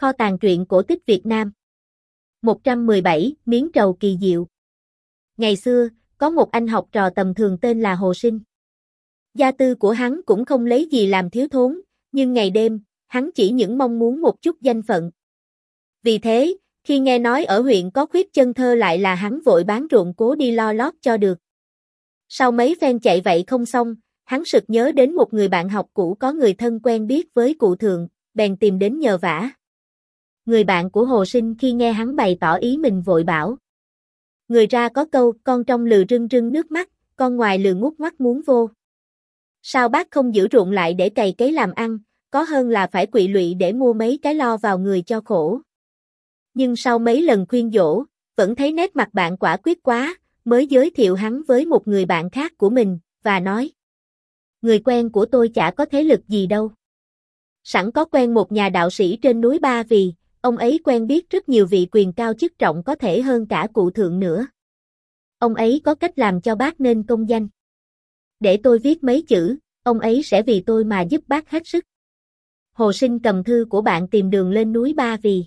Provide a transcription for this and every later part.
Kho tàng truyện cổ tích Việt Nam. 117, miếng trầu kỳ diệu. Ngày xưa, có một anh học trò tầm thường tên là Hồ Sinh. Gia tư của hắn cũng không lấy gì làm thiếu thốn, nhưng ngày đêm, hắn chỉ những mong muốn một chút danh phận. Vì thế, khi nghe nói ở huyện có khuyết chân thơ lại là hắn vội bán ruộng cố đi lo lót cho được. Sau mấy phen chạy vậy không xong, hắn sực nhớ đến một người bạn học cũ có người thân quen biết với cụ thượng, bèn tìm đến nhờ vả. Người bạn của Hồ Sinh khi nghe hắn bày tỏ ý mình vội bảo. Người ra có câu, con trong lừ rưng rưng nước mắt, con ngoài lừ ngút ngoắt muốn vô. Sao bác không giữ ruộng lại để cày cấy làm ăn, có hơn là phải quỵ lụy để mua mấy cái lo vào người cho khổ. Nhưng sau mấy lần khuyên dỗ, vẫn thấy nét mặt bạn quả quyết quá, mới giới thiệu hắn với một người bạn khác của mình, và nói. Người quen của tôi chả có thế lực gì đâu. Sẵn có quen một nhà đạo sĩ trên núi Ba Vì, ông ấy quen biết rất nhiều vị quyền cao chức trọng có thể hơn cả cụ thượng nữa. Ông ấy có cách làm cho bác nên công danh. Để tôi viết mấy chữ, ông ấy sẽ vì tôi mà giúp bác hết sức. Hồ Sinh cầm thư của bạn tìm đường lên núi Ba Vì.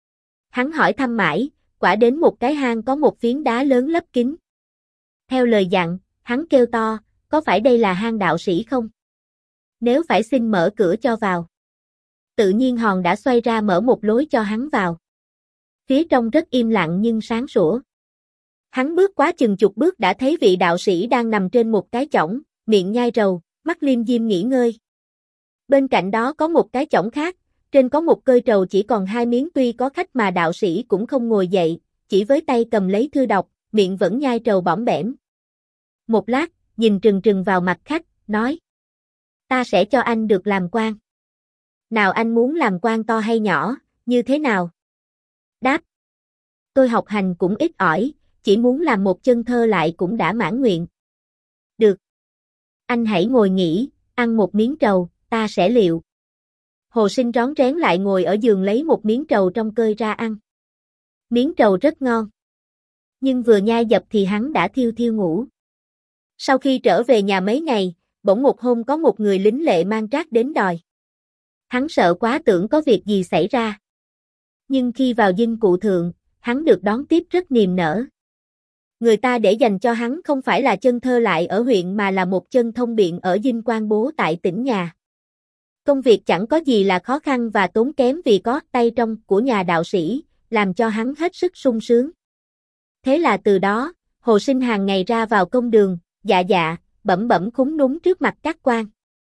Hắn hỏi thăm mãi, quả đến một cái hang có một phiến đá lớn lấp kín. Theo lời dặn, hắn kêu to, có phải đây là hang đạo sĩ không? Nếu phải xin mở cửa cho vào. Tự nhiên hòn đã xoay ra mở một lối cho hắn vào. Phía trong rất im lặng nhưng sáng sủa. Hắn bước quá chừng chục bước đã thấy vị đạo sĩ đang nằm trên một cái chõng, miệng nhai rầu, mắt liêm diêm nghỉ ngơi. Bên cạnh đó có một cái chõng khác, trên có một cơi trầu chỉ còn 2 miếng, tuy có khách mà đạo sĩ cũng không ngồi dậy, chỉ với tay cầm lấy thư đọc, miệng vẫn nhai trầu bõm bẻm. Một lát, nhìn trừng trừng vào mặt khách, nói. Ta sẽ cho anh được làm quan. Nào anh muốn làm quan to hay nhỏ, như thế nào? Đáp. Tôi học hành cũng ít ỏi, chỉ muốn làm một chân thơ lại cũng đã mãn nguyện. Được. Anh hãy ngồi nghỉ, ăn một miếng trầu, ta sẽ liệu. Hồ Sinh rón rén lại ngồi ở giường lấy một miếng trầu trong cơi ra ăn. Miếng trầu rất ngon. Nhưng vừa nhai dập thì hắn đã thiêu thiêu ngủ. Sau khi trở về nhà mấy ngày, bỗng một hôm có một người lính lệ mang trác đến đòi. Hắn sợ quá tưởng có việc gì xảy ra. Nhưng khi vào dinh cụ thượng, hắn được đón tiếp rất niềm nở. Người ta để dành cho hắn không phải là chân thơ lại ở huyện mà là một chân thông biện ở dinh Quan Bố tại tỉnh nhà. Công việc chẳng có gì là khó khăn và tốn kém vì có tay trong của nhà đạo sĩ, làm cho hắn hết sức sung sướng. Thế là từ đó, Hồ Sinh hàng ngày ra vào công đường, dạ, bẩm bẩm khúm núm trước mặt các quan.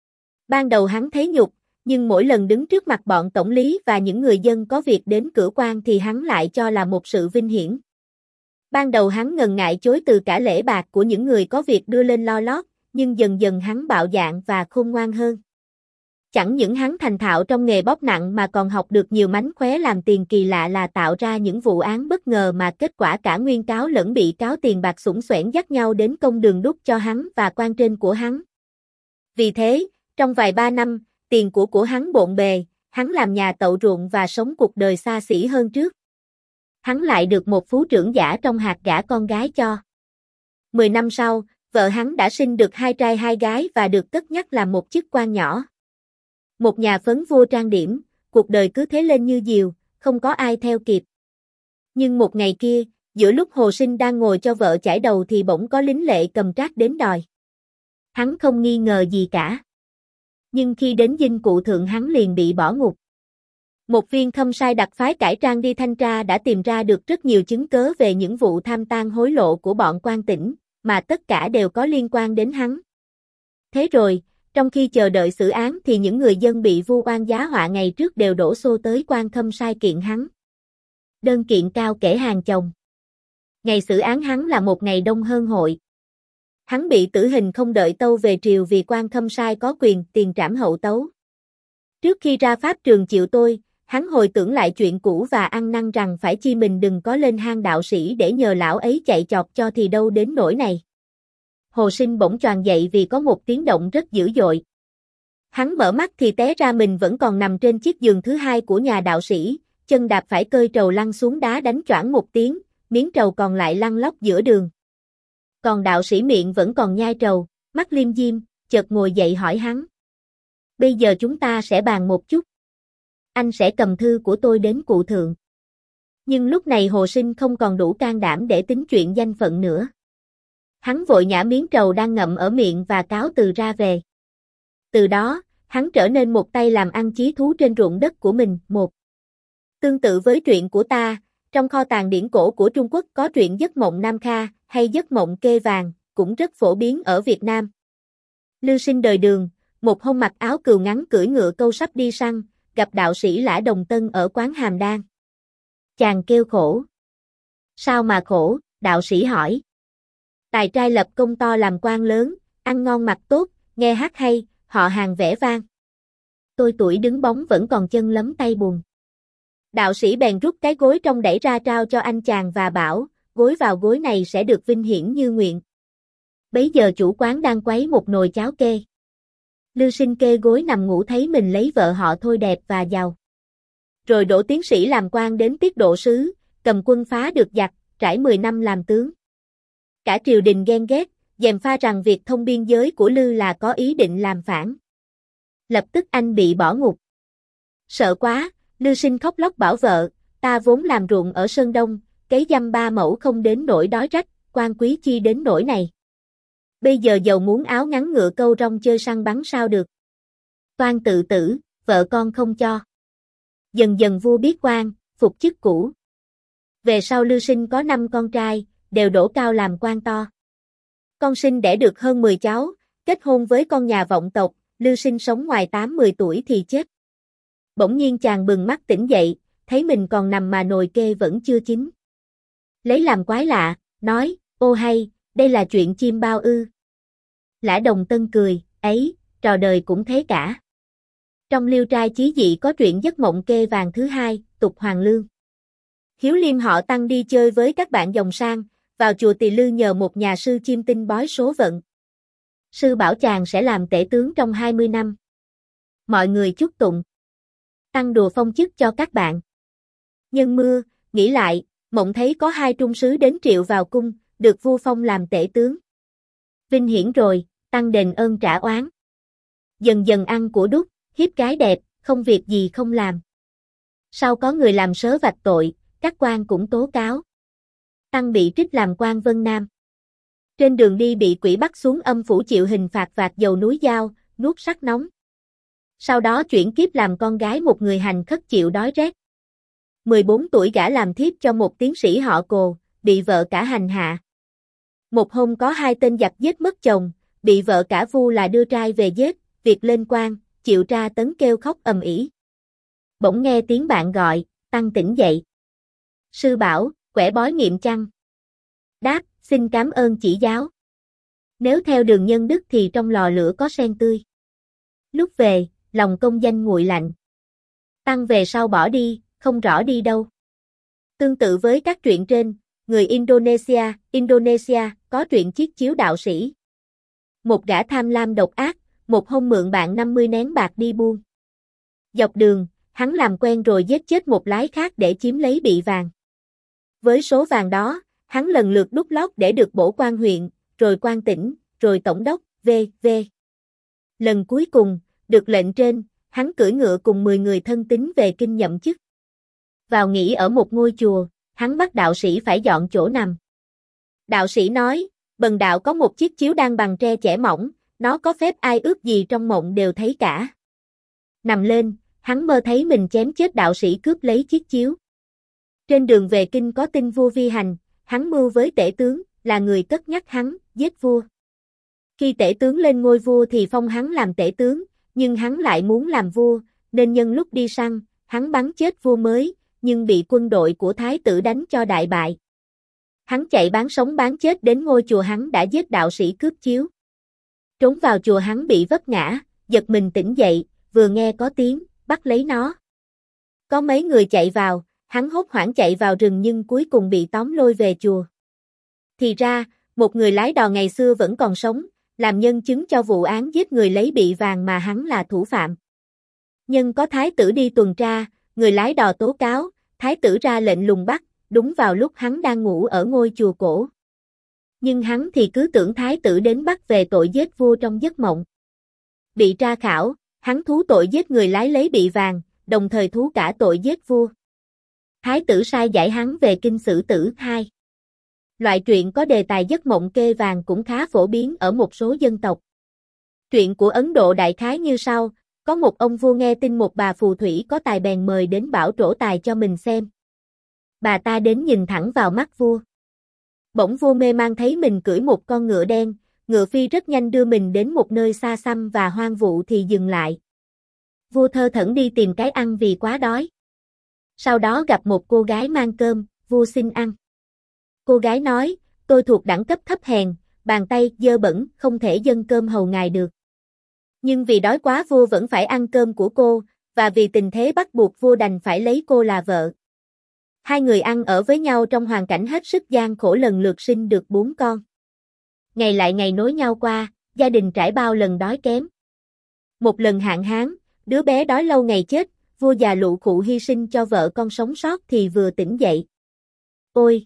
Ban đầu hắn thấy nhục, nhưng mỗi lần đứng trước mặt bọn tổng lý và những người dân có việc đến cửa quan thì hắn lại cho là một sự vinh hiển. Ban đầu hắn ngần ngại chối từ cả lễ bạc của những người có việc đưa lên lo lót, nhưng dần dần hắn bạo dạn và khôn ngoan hơn. Chẳng những hắn thành thạo trong nghề bóp nặng mà còn học được nhiều mánh khóe làm tiền kỳ lạ là tạo ra những vụ án bất ngờ mà kết quả cả nguyên cáo lẫn bị cáo tiền bạc xủng xoẻn dắt nhau đến công đường đút cho hắn và quan trên của hắn. Vì thế, trong vài ba năm, tiền của hắn bộn bề, hắn làm nhà tậu ruộng và sống cuộc đời xa xỉ hơn trước. Hắn lại được một phú trưởng giả trong hạt gả con gái cho. 10 năm sau, vợ hắn đã sinh được 2 trai 2 gái và được cất nhắc làm một chức quan nhỏ. Một nhà phấn vua trang điểm, cuộc đời cứ thế lên như diều, không có ai theo kịp. Nhưng một ngày kia, giữa lúc Hồ Sinh đang ngồi cho vợ chải đầu thì bỗng có lính lệ cầm trác đến đòi. Hắn không nghi ngờ gì cả. Nhưng khi đến dinh cụ thượng hắn liền bị bỏ ngục. Một viên khâm sai đặc phái cải trang đi thanh tra đã tìm ra được rất nhiều chứng cớ về những vụ tham tang hối lộ của bọn quan tỉnh, mà tất cả đều có liên quan đến hắn. Thế rồi, trong khi chờ đợi xử án thì những người dân bị vu oan giá họa ngày trước đều đổ xô tới quan khâm sai kiện hắn. Đơn kiện cao kể hàng chồng. Ngày xử án hắn là một ngày đông hơn hội. Hắn bị tử hình không đợi tâu về triều vì quan khâm sai có quyền tiền trảm hậu tấu. Trước khi ra pháp trường chịu tôi, hắn hồi tưởng lại chuyện cũ và ăn năn rằng phải chi mình đừng có lên hang đạo sĩ để nhờ lão ấy chạy chọt cho thì đâu đến nỗi này. Hồ Sinh bỗng choàng dậy vì có một tiếng động rất dữ dội. Hắn mở mắt thì té ra mình vẫn còn nằm trên chiếc giường thứ hai của nhà đạo sĩ, chân đạp phải cơi trầu lăn xuống đá đánh choảng một tiếng, miếng trầu còn lại lăn lóc giữa đường. Còn đạo sĩ miệng vẫn còn nhai trầu, mắt liêm diêm, chợt ngồi dậy hỏi hắn. Bây giờ chúng ta sẽ bàn một chút. anh sẽ cầm thư của tôi đến cụ thượng. Nhưng lúc này Hồ Sinh không còn đủ can đảm để tính chuyện danh phận nữa. Hắn vội nhả miếng trầu đang ngậm ở miệng và cáo từ ra về. Từ đó, hắn trở nên một tay làm ăn chí thú trên ruộng đất của mình. Tương tự với truyện của ta, trong kho tàng điển cổ của Trung Quốc có truyện Giấc mộng Nam Kha hay Giấc mộng Kê Vàng, cũng rất phổ biến ở Việt Nam. Lưu Sinh đời Đường, một hôm mặc áo cừu ngắn cưỡi ngựa câu sắp đi săn, gặp đạo sĩ Lã Đồng Tân ở quán Hàm Đan. Chàng kêu khổ. Sao mà khổ, đạo sĩ hỏi. Tài trai lập công to làm quan lớn, ăn ngon mặc tốt, nghe hát hay, họ hàng vẻ vang. Tôi tuổi đứng bóng vẫn còn chân lấm tay bùn. Đạo sĩ bèn rút cái gối trong đẩy ra trao cho anh chàng và bảo, gối vào gối này sẽ được vinh hiển như nguyện. Bấy giờ chủ quán đang quấy một nồi cháo kê. Lưu Sinh kê gối nằm ngủ thấy mình lấy vợ họ Thôi đẹp và giàu. Rồi đỗ tiến sĩ làm quan đến tiết độ sứ, cầm quân phá được giặc, trải 10 năm làm tướng. Cả triều đình ghen ghét, gièm pha rằng việc thông biên giới của Lưu là có ý định làm phản. Lập tức anh bị bỏ ngục. Sợ quá, Lưu Sinh khóc lóc bảo vợ, ta vốn làm ruộng ở Sơn Đông, cấy dăm 3 mẫu không đến nỗi đói rách, quan quý chi đến nỗi này. Bây giờ giàu muốn áo ngắn ngựa câu rong chơi săn bắn sao được. Toan tự tử, vợ con không cho. Dần dần vua biết quan, phục chức cũ. Về sau Lưu Sinh có 5 con trai, đều đỗ cao làm quan to. Con sinh đẻ được hơn 10 cháu, kết hôn với con nhà vọng tộc, Lưu Sinh sống ngoài 8-10 tuổi thì chết. Bỗng nhiên chàng bừng mắt tỉnh dậy, thấy mình còn nằm mà nồi kê vẫn chưa chín. Lấy làm quái lạ, nói, ô hay, đây là chuyện chim bao ư. Lã Đồng Tân cười, ấy, trò đời cũng thế cả. Trong Liêu Trai Chí Dị có truyện Giấc mộng Kê Vàng thứ 2, tục Hoàng Lương. Hiếu Liêm họ Tăng đi chơi với các bạn giàu sang, vào chùa Tỳ Lư nhờ một nhà sư chiêm tinh bói số vận. Sư bảo chàng sẽ làm tể tướng trong 20 năm. Mọi người chúc tụng. Tăng đùa phong chức cho các bạn. Nhân mưa, nghĩ lại, mộng thấy có 2 trung sứ đến triệu vào cung, được vua phong làm tể tướng. Vinh hiển rồi, Tăng đền ơn trả oán. Dần dần ăn của đúc, hiếp gái đẹp, không việc gì không làm. Sau có người làm sớ vạch tội, các quan cũng tố cáo. Tăng bị trích làm quan Vân Nam. Trên đường đi bị quỷ bắt xuống âm phủ chịu hình phạt vạc dầu núi dao, nuốt sắt nóng. Sau đó chuyển kiếp làm con gái một người hành khất chịu đói rét. 14 tuổi gả làm thiếp cho một tiến sĩ họ Cồ, bị vợ cả hành hạ. Một hôm có 2 tên giặc giết mất chồng, bị vợ cả vu là đưa trai về giết, việc lên quan, chịu tra tấn kêu khóc ầm ĩ. Bỗng nghe tiếng bạn gọi, Tăng tỉnh dậy. Sư bảo, quẻ bói nghiệm chăng? Đáp, xin cảm ơn chỉ giáo. Nếu theo đường nhân đức thì trong lò lửa có sen tươi. Lúc về, lòng công danh nguội lạnh. Tăng về sau bỏ đi, không rõ đi đâu. Tương tự với các truyện trên, người Indonesia có truyện Chiết chiếu đạo sĩ. Một gã tham lam độc ác, một hôm mượn bạn 50 nén bạc đi buôn. Dọc đường, hắn làm quen rồi giết chết một lái khác để chiếm lấy bị vàng. Với số vàng đó, hắn lần lượt đút lót để được bổ quan huyện, rồi quan tỉnh, rồi tổng đốc, v.v. Lần cuối cùng, được lệnh trên, hắn cưỡi ngựa cùng 10 người thân tín về kinh nhậm chức. Vào nghỉ ở một ngôi chùa, hắn bắt đạo sĩ phải dọn chỗ nằm. Đạo sĩ nói, bần đạo có một chiếc chiếu đang bằng tre chẻ mỏng, nó có phép ai ước gì trong mộng đều thấy cả. Nằm lên, hắn mơ thấy mình chém chết đạo sĩ cướp lấy chiếc chiếu. Trên đường về kinh có tin vua vi hành, hắn mưu với tể tướng, là người cất nhắc hắn, giết vua. Khi tể tướng lên ngôi vua thì phong hắn làm tể tướng, nhưng hắn lại muốn làm vua, nên nhân lúc đi săn, hắn bắn chết vua mới, nhưng bị quân đội của thái tử đánh cho đại bại. Hắn chạy bán sống bán chết đến ngôi chùa hắn đã giết đạo sĩ cướp chiếu. Trốn vào chùa hắn bị vấp ngã, giật mình tỉnh dậy, vừa nghe có tiếng, bắt lấy nó. Có mấy người chạy vào, hắn hốt hoảng chạy vào rừng nhưng cuối cùng bị tóm lôi về chùa. Thì ra, một người lái đò ngày xưa vẫn còn sống, làm nhân chứng cho vụ án giết người lấy bị vàng mà hắn là thủ phạm. Nhưng có thái tử đi tuần tra, người lái đò tố cáo, thái tử ra lệnh lùng bắt, đúng vào lúc hắn đang ngủ ở ngôi chùa cổ. Nhưng hắn thì cứ tưởng thái tử đến bắt về tội giết vua trong giấc mộng. Bị tra khảo, hắn thú tội giết người lái lấy bị vàng, đồng thời thú cả tội giết vua. Thái tử sai giải hắn về kinh xử tử. 2. Loại truyện có đề tài giấc mộng kê vàng cũng khá phổ biến ở một số dân tộc. Truyện của Ấn Độ đại khái như sau, có một ông vua nghe tin một bà phù thủy có tài bèn mời đến bảo trổ tài cho mình xem. Bà ta đến nhìn thẳng vào mắt vua. Bỗng vua mê man thấy mình cưỡi một con ngựa đen, ngựa phi rất nhanh đưa mình đến một nơi xa xăm và hoang vu thì dừng lại. Vua thơ thẩn đi tìm cái ăn vì quá đói. Sau đó gặp một cô gái mang cơm, vua xin ăn. Cô gái nói, tôi thuộc đẳng cấp thấp hèn, bàn tay dơ bẩn, không thể dâng cơm hầu ngài được. Nhưng vì đói quá vua vẫn phải ăn cơm của cô, và vì tình thế bắt buộc vua đành phải lấy cô là vợ. Hai người ăn ở với nhau trong hoàn cảnh hết sức gian khổ, lần lượt sinh được 4 con. Ngày lại ngày nối nhau qua, gia đình trải bao lần đói kém. Một lần hạn hán, đứa bé đói lâu ngày chết, vua già lụ khụ hy sinh cho vợ con sống sót thì vừa tỉnh dậy. Ôi!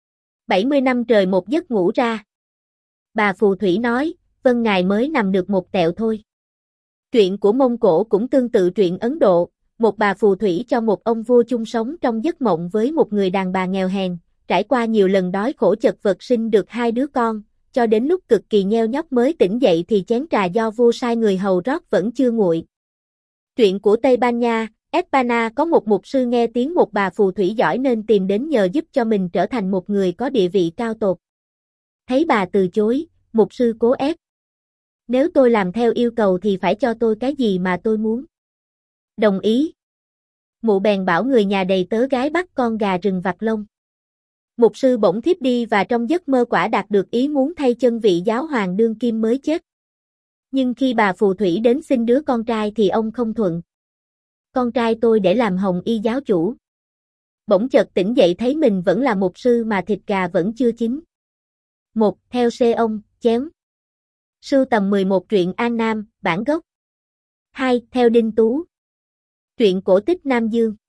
70 năm trời một giấc ngủ ra. Bà phù thủy nói, vâng ngài mới nằm được một tẹo thôi. Truyện của Mông Cổ cũng tương tự truyện Ấn Độ, một bà phù thủy cho một ông vua chung sống trong giấc mộng với một người đàn bà nghèo hèn, trải qua nhiều lần đói khổ chật vật sinh được 2 đứa con, cho đến lúc cực kỳ nheo nhóc mới tỉnh dậy thì chén trà do vua sai người hầu rót vẫn chưa nguội. Truyện của Tây Ban Nha, España có một mục sư nghe tiếng một bà phù thủy giỏi nên tìm đến nhờ giúp cho mình trở thành một người có địa vị cao tột. Thấy bà từ chối, mục sư cố ép. Nếu tôi làm theo yêu cầu thì phải cho tôi cái gì mà tôi muốn. Đồng ý. Mụ bèn bảo người nhà đầy tớ gái bắt con gà rừng vặt lông. Mục sư bỗng thiếp đi và trong giấc mơ quả đạt được ý muốn thay chân vị giáo hoàng đương kim mới chết. Nhưng khi bà phù thủy đến xin đứa con trai thì ông không thuận. Con trai tôi để làm hồng y giáo chủ. Bỗng chợt tỉnh dậy thấy mình vẫn là mục sư mà thịt gà vẫn chưa chín. 1. Theo xe ông, chéo. Sưu tầm 11 truyện An Nam, bản gốc. 2. Theo Đinh Tú. Truyện cổ tích Nam Dương.